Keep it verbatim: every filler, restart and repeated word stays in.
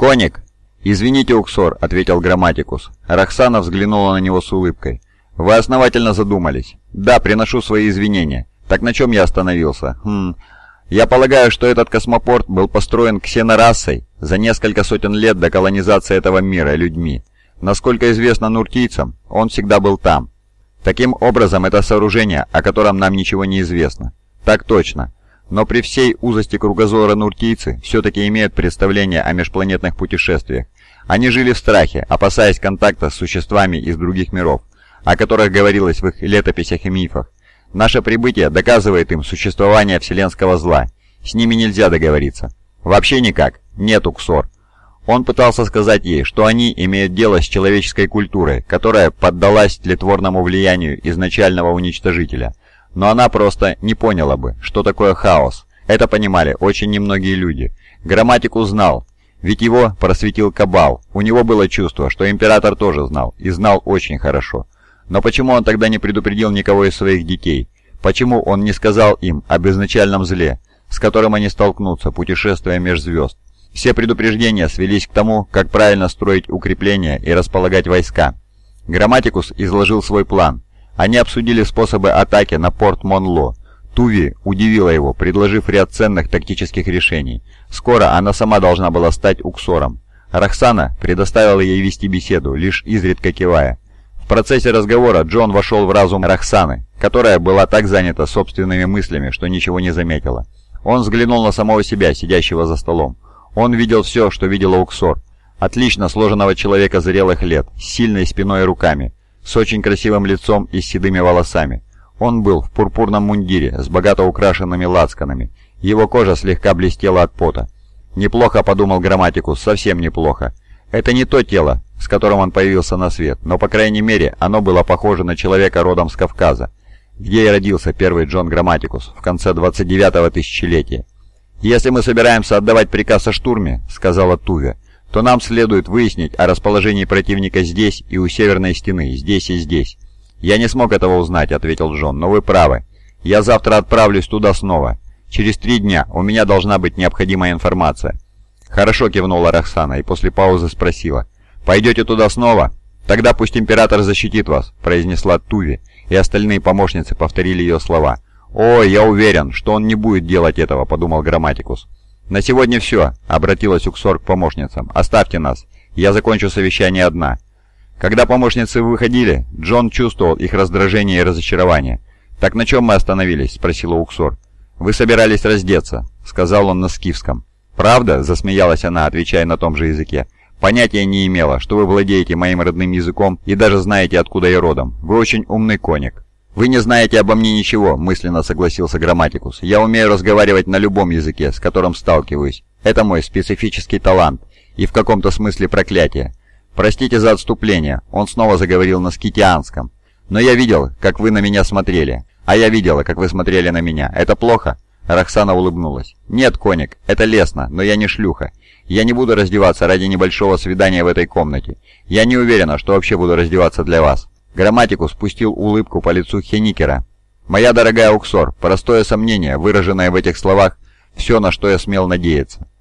«Коник!» «Извините, Уксор», — ответил Грамматикус. Роксана взглянула на него с улыбкой. «Вы основательно задумались». «Да, приношу свои извинения. Так на чем я остановился?» «Хм... Я полагаю, что этот космопорт был построен ксенорасой за несколько сотен лет до колонизации этого мира людьми. Насколько известно нуртийцам, он всегда был там. Таким образом, это сооружение, о котором нам ничего не известно». «Так точно. Но при всей узости кругозора нуртийцы все-таки имеют представление о межпланетных путешествиях. Они жили в страхе, опасаясь контакта с существами из других миров, о которых говорилось в их летописях и мифах. Наше прибытие доказывает им существование вселенского зла. С ними нельзя договориться». «Вообще никак. Нет, Уксор». Он пытался сказать ей, что они имеют дело с человеческой культурой, которая поддалась тлетворному влиянию изначального уничтожителя. Но она просто не поняла бы, что такое хаос. Это понимали очень немногие люди. Грамматикус знал, ведь его просветил Кабал. У него было чувство, что император тоже знал, и знал очень хорошо. Но почему он тогда не предупредил никого из своих детей? Почему он не сказал им об изначальном зле, с которым они столкнутся, путешествуя меж звезд? Все предупреждения свелись к тому, как правильно строить укрепления и располагать войска. Грамматикус изложил свой план. Они обсудили способы атаки на порт Монло. Туви удивила его, предложив ряд ценных тактических решений. Скоро она сама должна была стать Уксором. Роксана предоставила ей вести беседу, лишь изредка кивая. В процессе разговора Джон вошел в разум Роксаны, которая была так занята собственными мыслями, что ничего не заметила. Он взглянул на самого себя, сидящего за столом. Он видел все, что видела Уксор. Отлично сложенного человека зрелых лет, с сильной спиной и руками, с очень красивым лицом и с седыми волосами. Он был в пурпурном мундире с богато украшенными лацканами. Его кожа слегка блестела от пота. «Неплохо», — подумал Грамматикус, — «совсем неплохо». Это не то тело, с которым он появился на свет, но, по крайней мере, оно было похоже на человека родом с Кавказа, где и родился первый Джон Грамматикус в конце двадцать девятого тысячелетия. «Если мы собираемся отдавать приказ о штурме», — сказала Туве, — «то нам следует выяснить о расположении противника здесь и у северной стены, здесь и здесь». «Я не смог этого узнать», — ответил Джон, — «но вы правы. Я завтра отправлюсь туда снова. Через три дня у меня должна быть необходимая информация». «Хорошо», — кивнула Роксана и после паузы спросила. «Пойдете туда снова? Тогда пусть император защитит вас», — произнесла Туви, и остальные помощницы повторили ее слова. «О, я уверен, что он не будет делать этого», — подумал Грамматикус. «На сегодня все», — обратилась Уксор к помощницам. «Оставьте нас. Я закончу совещание одна». Когда помощницы выходили, Джон чувствовал их раздражение и разочарование. «Так на чем мы остановились?» — спросила Уксор. «Вы собирались раздеться», — сказал он на скифском. «Правда?» — засмеялась она, отвечая на том же языке. «Понятия не имела, что вы владеете моим родным языком и даже знаете, откуда я родом. Вы очень умный коник». «Вы не знаете обо мне ничего», — мысленно согласился Грамматикус. «Я умею разговаривать на любом языке, с которым сталкиваюсь. Это мой специфический талант и в каком-то смысле проклятие. Простите за отступление», — он снова заговорил на скитианском. «Но я видел, как вы на меня смотрели, а я видела, как вы смотрели на меня. Это плохо?» Роксана улыбнулась. «Нет, коник, это лестно, но я не шлюха. Я не буду раздеваться ради небольшого свидания в этой комнате. Я не уверена, что вообще буду раздеваться для вас». Грамматикус спустил улыбку по лицу Хеникера. «Моя дорогая Уксор, простое сомнение, выраженное в этих словах, все, на что я смел надеяться.